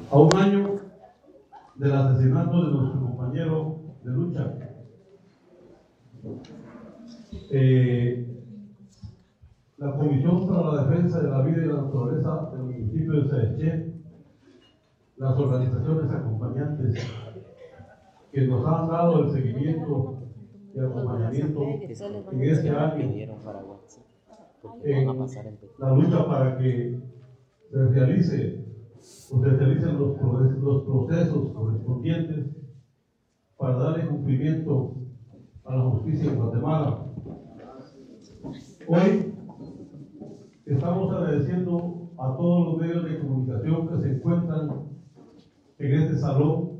A un año del asesinato de nuestro compañero de lucha, la Comisión para la Defensa de la Vida y la Naturaleza del municipio de Sayaché, las organizaciones acompañantes que nos han dado el seguimiento y acompañamiento en este año en la lucha para que se realicen los procesos correspondientes para darle cumplimiento a la justicia en Guatemala. Hoy estamos agradeciendo a todos los medios de comunicación que se encuentran en este salón,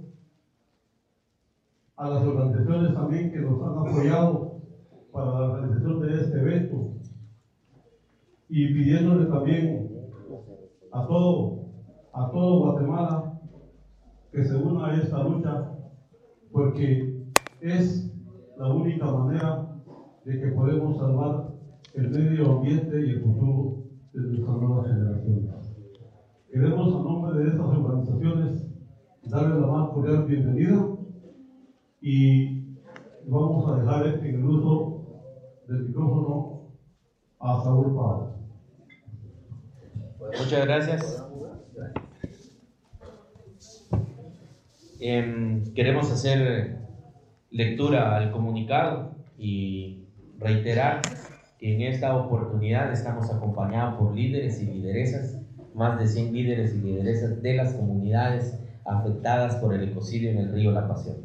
a las organizaciones también que nos han apoyado para la realización de este evento, y pidiéndole también a todo Guatemala que se una a esta lucha, porque es la única manera de que podemos salvar el medio ambiente y el futuro de nuestras nuevas generaciones. Queremos, a nombre de estas organizaciones, darles la más cordial bienvenida y vamos a dejar en el uso del micrófono a Saúl Pablo. Muchas gracias. Queremos hacer lectura al comunicado y reiterar que en esta oportunidad estamos acompañados por líderes y lideresas, más de 100 líderes y lideresas de las comunidades afectadas por el ecocidio en el río La Pasión.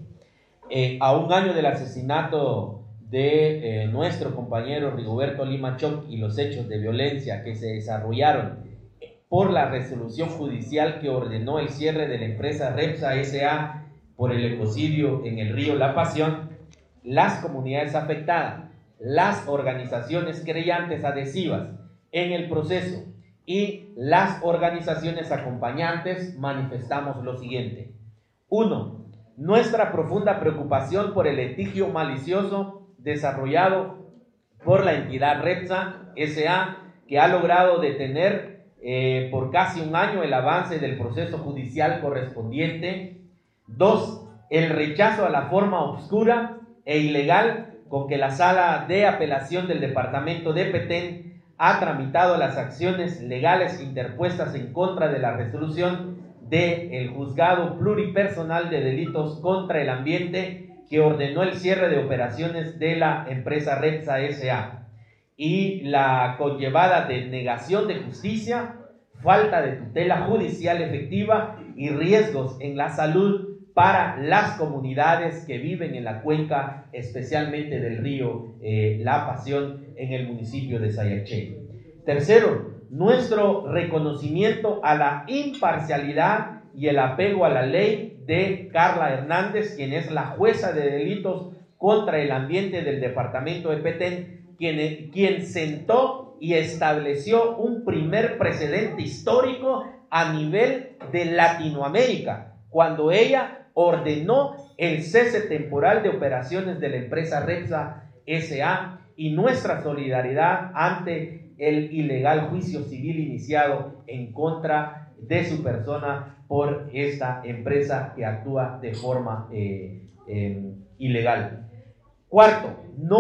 A un año del asesinato de nuestro compañero Rigoberto Lima Choc y los hechos de violencia que se desarrollaron por la resolución judicial que ordenó el cierre de la empresa Repsa S.A. por el ecocidio en el río La Pasión, las comunidades afectadas, las organizaciones creyentes adhesivas en el proceso y las organizaciones acompañantes manifestamos lo siguiente. 1. Nuestra profunda preocupación por el litigio malicioso desarrollado por la entidad Repsa S.A. que ha logrado detener por casi un año el avance del proceso judicial correspondiente. 2. El rechazo a la forma oscura e ilegal con que la Sala de Apelación del Departamento de Petén ha tramitado las acciones legales interpuestas en contra de la resolución del Juzgado Pluripersonal de Delitos contra el Ambiente que ordenó el cierre de operaciones de la empresa Repsa S.A. y la conllevada denegación de justicia, falta de tutela judicial efectiva y riesgos en la salud para las comunidades que viven en la cuenca, especialmente del río La Pasión en el municipio de Sayaché. Tercero, nuestro reconocimiento a la imparcialidad y el apego a la ley de Carla Hernández, quien es la jueza de delitos contra el ambiente del departamento de Petén, quien sentó y estableció un primer precedente histórico a nivel de Latinoamérica, cuando ella ordenó el cese temporal de operaciones de la empresa Repsa S.A. y nuestra solidaridad ante el ilegal juicio civil iniciado en contra de su persona por esta empresa que actúa de forma ilegal. Cuarto,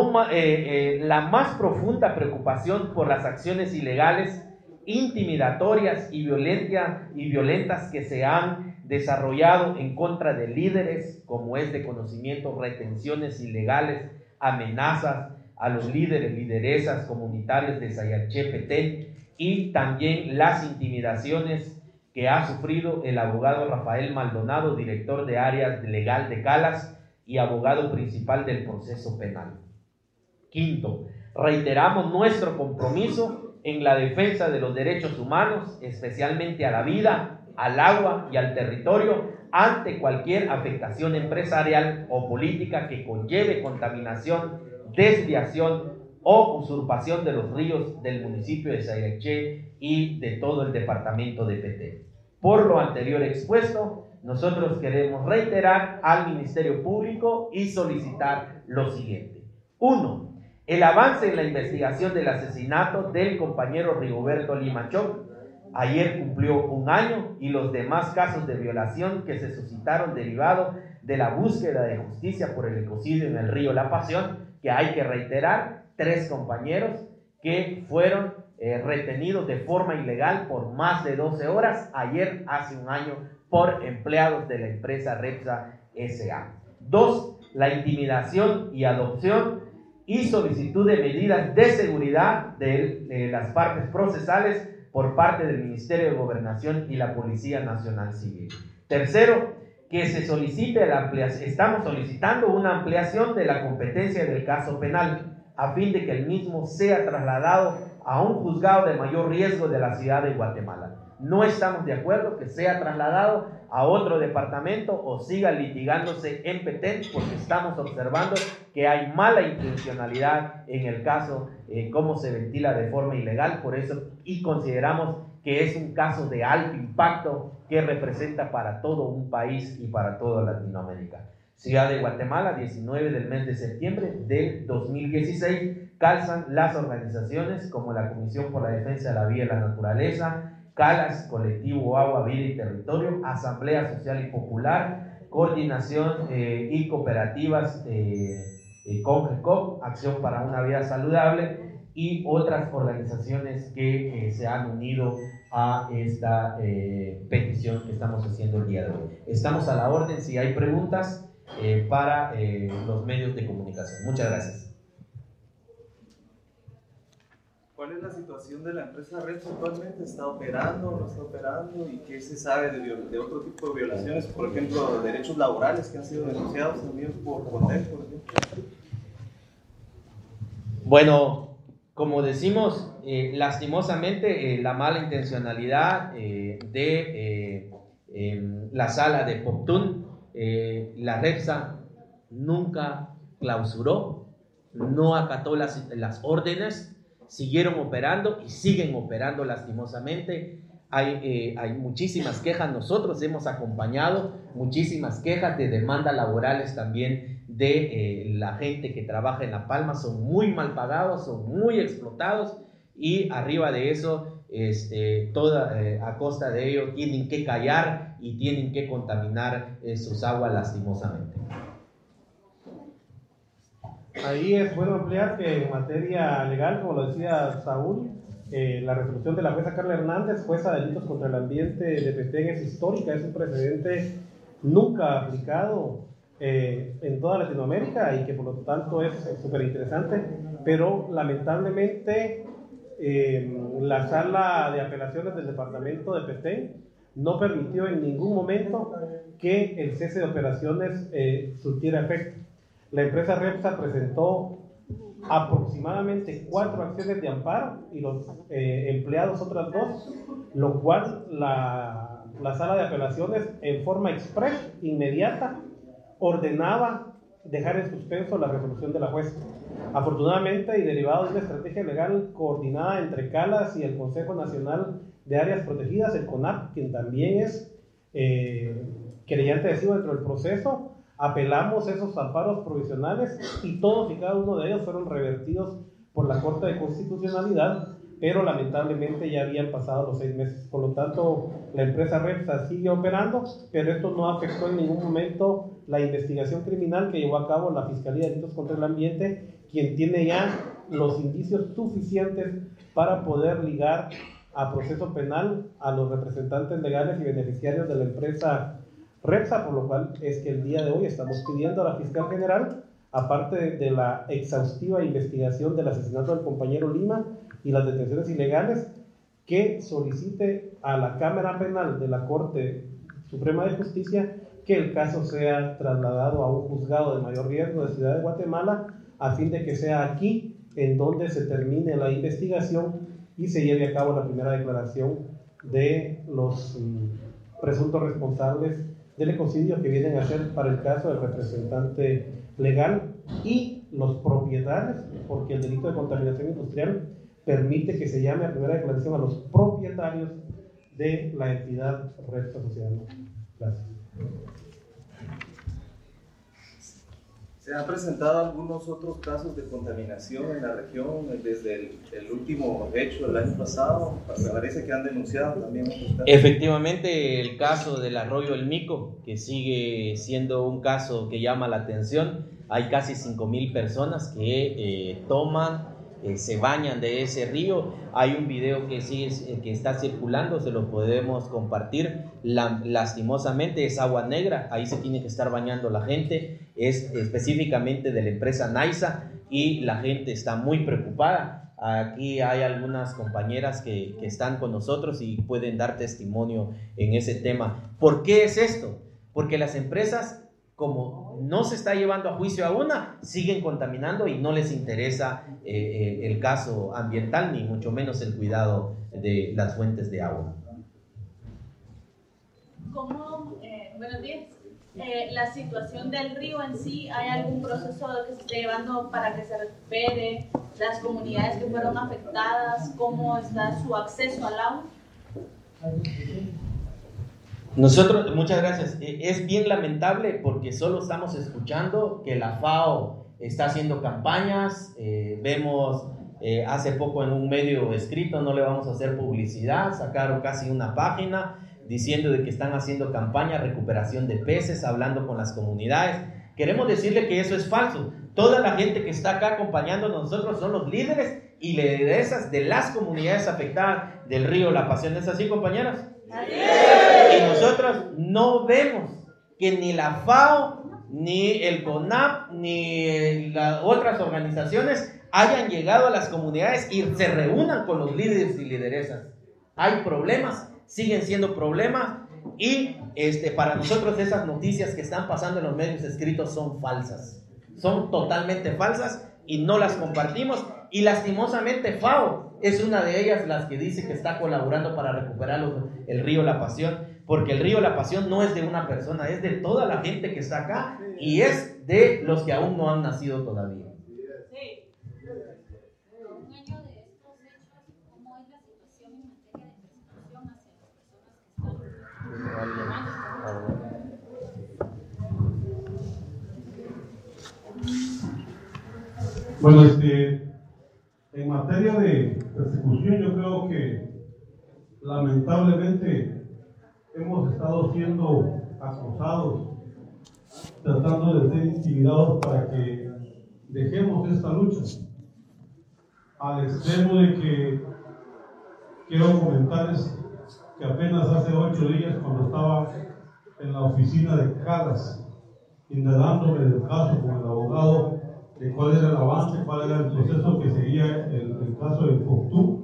la más profunda preocupación por las acciones ilegales, intimidatorias y violentas que se han desarrollado en contra de líderes, como es de conocimiento, retenciones ilegales, amenazas a los líderes, lideresas comunitarios de Sayaché, Petén, y también las intimidaciones que ha sufrido el abogado Rafael Maldonado, director de área legal de Calas y abogado principal del proceso penal. Quinto, reiteramos nuestro compromiso en la defensa de los derechos humanos, especialmente a la vida, al agua y al territorio, ante cualquier afectación empresarial o política que conlleve contaminación, desviación o usurpación de los ríos del municipio de Sayaché y de todo el departamento de Petén. Por lo anterior expuesto, nosotros queremos reiterar al Ministerio Público y solicitar lo siguiente. 1. El avance en la investigación del asesinato del compañero Rigoberto Lima Choc Ayer cumplió 1 año y los demás casos de violación que se suscitaron derivado de la búsqueda de justicia por el ecocidio en el río La Pasión, que hay que reiterar, 3 compañeros que fueron retenidos de forma ilegal por más de 12 horas, ayer hace 1 año, por empleados de la empresa Repsa S.A. 2. La intimidación y adopción y solicitud de medidas de seguridad de las partes procesales por parte del Ministerio de Gobernación y la Policía Nacional Civil. 3. Que se solicite estamos solicitando una ampliación de la competencia del caso penal a fin de que el mismo sea trasladado a un juzgado de mayor riesgo de la ciudad de Guatemala. No estamos de acuerdo que sea trasladado a otro departamento o siga litigándose en Petén, porque estamos observando que hay mala intencionalidad en el caso, cómo se ventila de forma ilegal, por eso, y consideramos que es un caso de alto impacto que representa para todo un país y para toda Latinoamérica. Ciudad de Guatemala, 19 del mes de septiembre del 2016, calzan las organizaciones como la Comisión por la Defensa de la Vida y la Naturaleza, CALAS, Colectivo Agua, Vida y Territorio, Asamblea Social y Popular, Coordinación y Cooperativas CONGECOP, Acción para una Vida Saludable, y otras organizaciones que se han unido a esta petición que estamos haciendo el día de hoy. Estamos a la orden si hay preguntas para los medios de comunicación. Muchas gracias. ¿Cuál es la situación de la empresa Repsa actualmente? ¿Está operando o no está operando? ¿Y qué se sabe de otro tipo de violaciones? Por ejemplo, derechos laborales que han sido denunciados también por Contec, por ejemplo. Bueno, como decimos, lastimosamente la mala intencionalidad de la sala de Poptún, la Repsa nunca clausuró, no acató las órdenes, siguieron operando y siguen operando lastimosamente. Hay muchísimas quejas, nosotros hemos acompañado muchísimas quejas de demandas laborales también de la gente que trabaja en La Palma. Son muy mal pagados, son muy explotados y arriba de eso, a costa de ello, tienen que callar y tienen que contaminar sus aguas lastimosamente. Ahí es bueno ampliar que en materia legal, como lo decía Saúl, la resolución de la jueza Carla Hernández, jueza de delitos contra el ambiente de Petén, es histórica, es un precedente nunca aplicado en toda Latinoamérica y que por lo tanto es súper interesante, pero lamentablemente la sala de apelaciones del departamento de Petén no permitió en ningún momento que el cese de operaciones surtiera efecto. La empresa Repsa presentó aproximadamente 4 acciones de amparo y los empleados otras 2, lo cual la sala de apelaciones en forma express, inmediata, ordenaba dejar en suspenso la resolución de la jueza. Afortunadamente, y derivado de una estrategia legal coordinada entre CALAS y el Consejo Nacional de Áreas Protegidas, el CONAP, quien también es querellante adhesivo dentro del proceso, apelamos esos amparos provisionales y todos y cada uno de ellos fueron revertidos por la Corte de Constitucionalidad, pero lamentablemente ya habían pasado los 6 meses. Por lo tanto, la empresa Repsa sigue operando, pero esto no afectó en ningún momento la investigación criminal que llevó a cabo la Fiscalía de Delitos contra el Ambiente, quien tiene ya los indicios suficientes para poder ligar a proceso penal a los representantes legales y beneficiarios de la empresa Repsa, por lo cual es que el día de hoy estamos pidiendo a la fiscal general, aparte de la exhaustiva investigación del asesinato del compañero Lima y las detenciones ilegales, que solicite a la Cámara Penal de la Corte Suprema de Justicia que el caso sea trasladado a un juzgado de mayor riesgo de Ciudad de Guatemala, a fin de que sea aquí en donde se termine la investigación y se lleve a cabo la primera declaración de los presuntos responsables del ecocidio que vienen a ser para el caso del representante legal y los propietarios, porque el delito de contaminación industrial permite que se llame a primera declaración a los propietarios de la entidad Repsa Sociedad. Gracias. ¿Se han presentado algunos otros casos de contaminación en la región desde el último hecho del año pasado? Me parece que han denunciado también otros casos. Efectivamente, el caso del arroyo El Mico, que sigue siendo un caso que llama la atención. Hay casi 5,000 personas que se bañan de ese río. Hay un video que está circulando, se lo podemos compartir. Lastimosamente es agua negra, ahí se tiene que estar bañando la gente. Es específicamente de la empresa Naisa y la gente está muy preocupada. Aquí hay algunas compañeras que están con nosotros y pueden dar testimonio en ese tema. ¿Por qué es esto? Porque las empresas, como no se está llevando a juicio a una, siguen contaminando y no les interesa el caso ambiental, ni mucho menos el cuidado de las fuentes de agua. Buenos días. La situación del río en sí, ¿hay algún proceso que se esté llevando para que se recupere? Las comunidades que fueron afectadas, ¿cómo está su acceso al agua? Nosotros, muchas gracias. Es bien lamentable porque solo estamos escuchando que la FAO está haciendo campañas. Vemos hace poco en un medio escrito, no le vamos a hacer publicidad, sacaron casi una página diciendo de que están haciendo campaña, recuperación de peces, hablando con las comunidades. Queremos decirle que eso es falso. Toda la gente que está acá acompañándonos nosotros son los líderes y lideresas de las comunidades afectadas del río La Pasión. ¿Es así, compañeras? Y nosotros no vemos que ni la FAO, ni el CONAP, ni las otras organizaciones hayan llegado a las comunidades y se reúnan con los líderes y lideresas. Hay problemas, siguen siendo problemas y para nosotros esas noticias que están pasando en los medios escritos son falsas, son totalmente falsas y no las compartimos. Y lastimosamente FAO es una de ellas las que dice que está colaborando para recuperar el río La Pasión, porque el río La Pasión no es de una persona, es de toda la gente que está acá y es de los que aún no han nacido todavía. Sí. Un año de estos hechos, ¿cómo es la situación en materia de persecución hacia las personas que están? Bueno, en materia de persecución, yo creo que lamentablemente hemos estado siendo acosados, tratando de ser intimidados para que dejemos esta lucha, al extremo de que quiero comentarles que apenas hace 8 días, cuando estaba en la oficina de Calas, indagándome del caso con el abogado, de cuál era el avance, cuál era el proceso que seguía el caso de Coctú,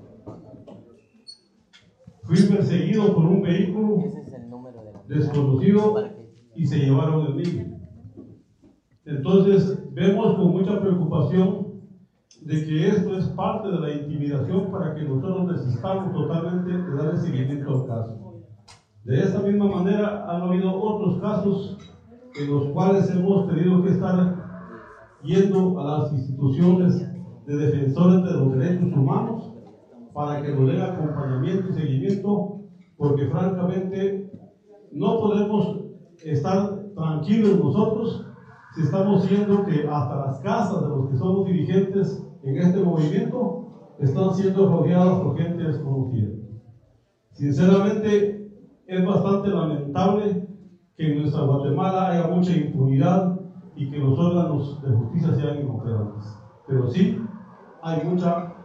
fui perseguido por un vehículo desconocido y se llevaron el niño. Entonces vemos con mucha preocupación de que esto es parte de la intimidación para que nosotros desistamos totalmente de darle seguimiento al caso. De esa misma manera han habido otros casos en los cuales hemos tenido que estar yendo a las instituciones de defensores de los derechos humanos para que nos den acompañamiento y seguimiento, porque francamente no podemos estar tranquilos nosotros si estamos viendo que hasta las casas de los que somos dirigentes en este movimiento están siendo rodeadas por gente desconocida. Sinceramente es bastante lamentable que en nuestra Guatemala haya mucha impunidad y que los órganos de justicia sean inoperantes. Pero sí, hay mucha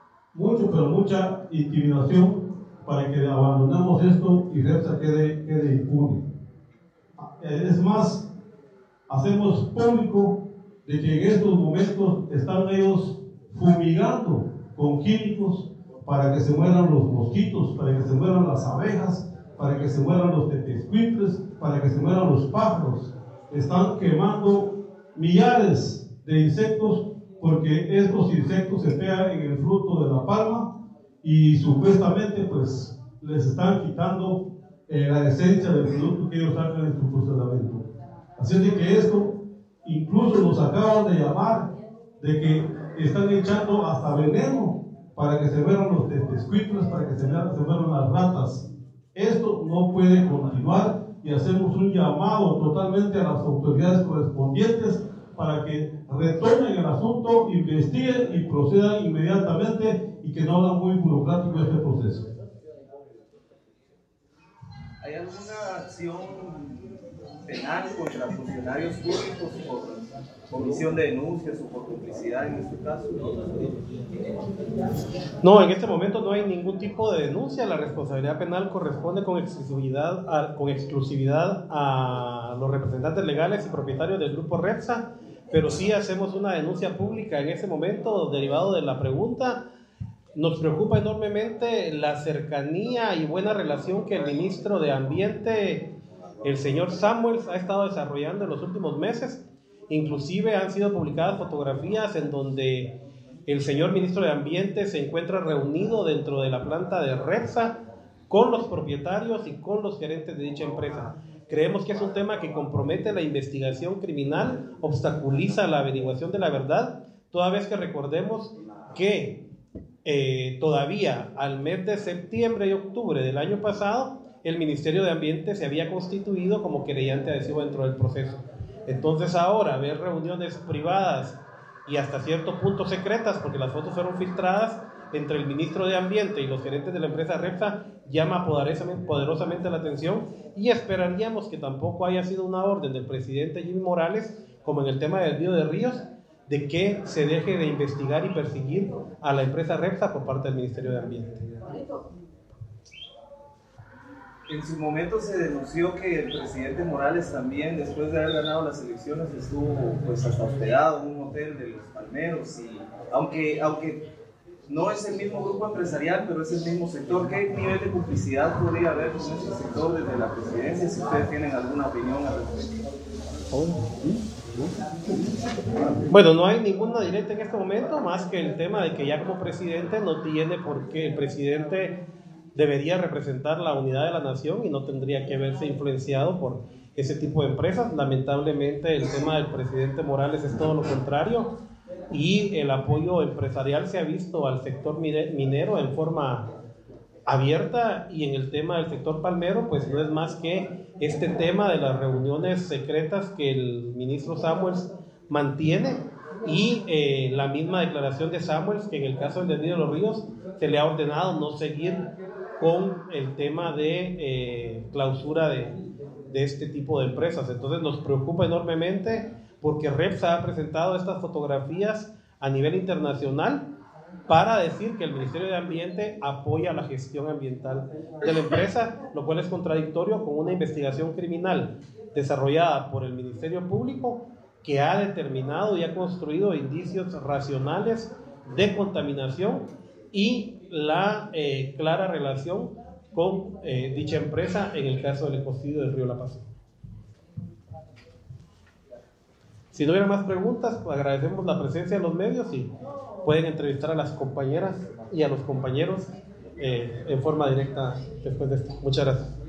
intimidación para que abandonemos esto y REPSA quede impune. Es más, hacemos público de que en estos momentos están ellos fumigando con químicos para que se mueran los mosquitos, para que se mueran las abejas, para que se mueran los tetescuintles, para que se mueran los pájaros. Están quemando millares de insectos porque estos insectos se pegan en el fruto de la palma y supuestamente pues les están quitando la esencia del producto que ellos sacan en su procesamiento. Así es de que esto incluso nos acaban de llamar de que están echando hasta veneno para que se mueran los tetescuintles, para que se mueran las ratas. Esto no puede continuar y hacemos un llamado totalmente a las autoridades correspondientes para que retomen el asunto, investiguen y procedan inmediatamente y que no hagan muy burocrático este proceso. ¿Hay alguna acción penal contra funcionarios públicos por omisión de denuncias o por complicidad en este caso? No, en este momento no hay ningún tipo de denuncia. La responsabilidad penal corresponde con exclusividad a los representantes legales y propietarios del grupo Repsa, pero sí hacemos una denuncia pública en ese momento derivado de la pregunta. Nos preocupa enormemente la cercanía y buena relación que el ministro de Ambiente, el señor Samuels, ha estado desarrollando en los últimos meses. Inclusive han sido publicadas fotografías en donde el señor ministro de Ambiente se encuentra reunido dentro de la planta de Repsa con los propietarios y con los gerentes de dicha empresa. Creemos que es un tema que compromete la investigación criminal, obstaculiza la averiguación de la verdad, toda vez que recordemos que todavía al mes de septiembre y octubre del año pasado, el Ministerio de Ambiente se había constituido como querellante adhesivo dentro del proceso. Entonces ahora ver reuniones privadas y hasta cierto punto secretas, porque las fotos fueron filtradas entre el ministro de Ambiente y los gerentes de la empresa Repsa, llama poderosamente la atención, y esperaríamos que tampoco haya sido una orden del presidente Jimmy Morales, como en el tema del desvío de ríos, de que se deje de investigar y perseguir a la empresa Repsa por parte del Ministerio de Ambiente. En su momento se denunció que el presidente Morales también, después de haber ganado las elecciones, estuvo pues hasta hospedado en un hotel de Los Palmeros, y aunque no es el mismo grupo empresarial, pero es el mismo sector, ¿qué nivel de complicidad podría haber con ese sector desde la presidencia? Si ustedes tienen alguna opinión al respecto. Bueno, no hay ninguna directa en este momento, más que el tema de que ya como presidente no tiene por qué. El presidente debería representar la unidad de la nación y no tendría que verse influenciado por ese tipo de empresas. Lamentablemente el tema del presidente Morales es todo lo contrario, y el apoyo empresarial se ha visto al sector minero en forma abierta, y en el tema del sector palmero pues no es más que este tema de las reuniones secretas que el ministro Samuels mantiene, y la misma declaración de Samuels que en el caso del desvío de los ríos se le ha ordenado no seguir con el tema de clausura de este tipo de empresas. Entonces nos preocupa enormemente porque Repsa ha presentado estas fotografías a nivel internacional para decir que el Ministerio de Ambiente apoya la gestión ambiental de la empresa, lo cual es contradictorio con una investigación criminal desarrollada por el Ministerio Público que ha determinado y ha construido indicios racionales de contaminación y la clara relación con dicha empresa en el caso del ecocidio del río La Paz. Si no hubiera más preguntas, pues agradecemos la presencia de los medios y pueden entrevistar a las compañeras y a los compañeros en forma directa después de esto. Muchas gracias.